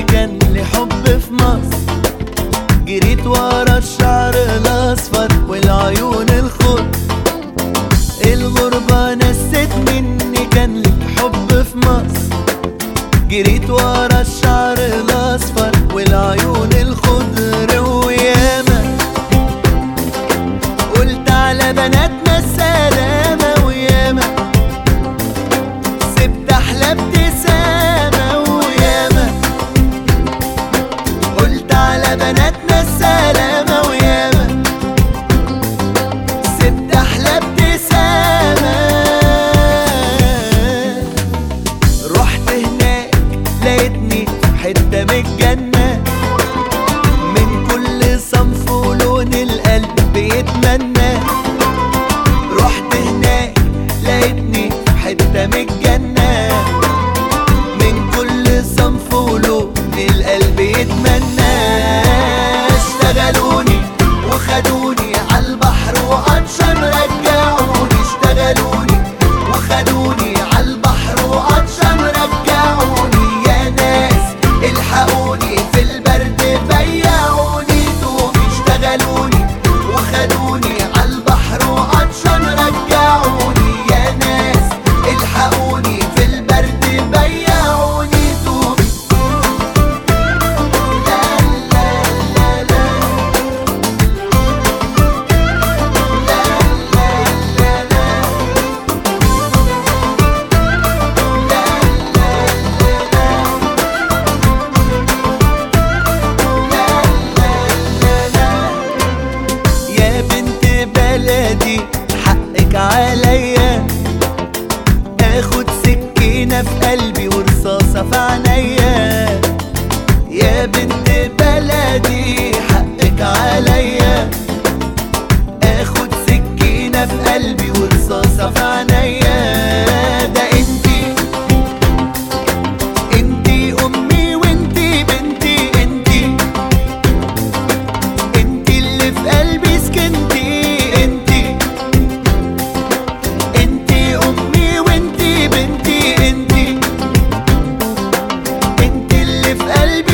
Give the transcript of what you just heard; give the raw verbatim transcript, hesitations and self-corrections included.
مني كان لي حب في مصر، جريت ورا الشعر الاصفر والعيون الخضر. الغربة نست مني كان لي حب في مصر، جريت ورا الشعر الاصفر والعيون الخضر. وياما قلت على بناتنا السلامة، وياما سبت احلى ابتسامة، وياما قلت على بناتنا السلامة، وياما سبت احلى ابتسامة. رحت هناك لقيتني حتة من الجنة، من كل صنف ولون القلب بيتمنى. رحت هناك لقيتني حتة من الجنة، من كل صنف ولون القلب يتمنى. اشتغلوني وخدوني عالبحر وعطشان رجعوني، اشتغلوني وخدوني عالبحر وعطشان رجعوني. يا ناس الحقوني في البرد بيعوني دوبي، اشتغلوني وخدوني عالبحر وعطشان رجعوني. يا ناس الحقوني في البرد بيعوني دوبي. لا لا لا لا لا لا لا لا يا بنت بلدي حقك عليا، اخد سكينة في قلبي ورصاصة في عينيا. يا بنت بلدي حقك عليا، اخد سكينة في قلبي ورصاصة في عينيا. ده انتي انتي امي وانتي بنتي، انتي انتي اللي في قلبي سكنتي. انتي انتي امي وانتي بنتي، انتي انتي اللي في قلبي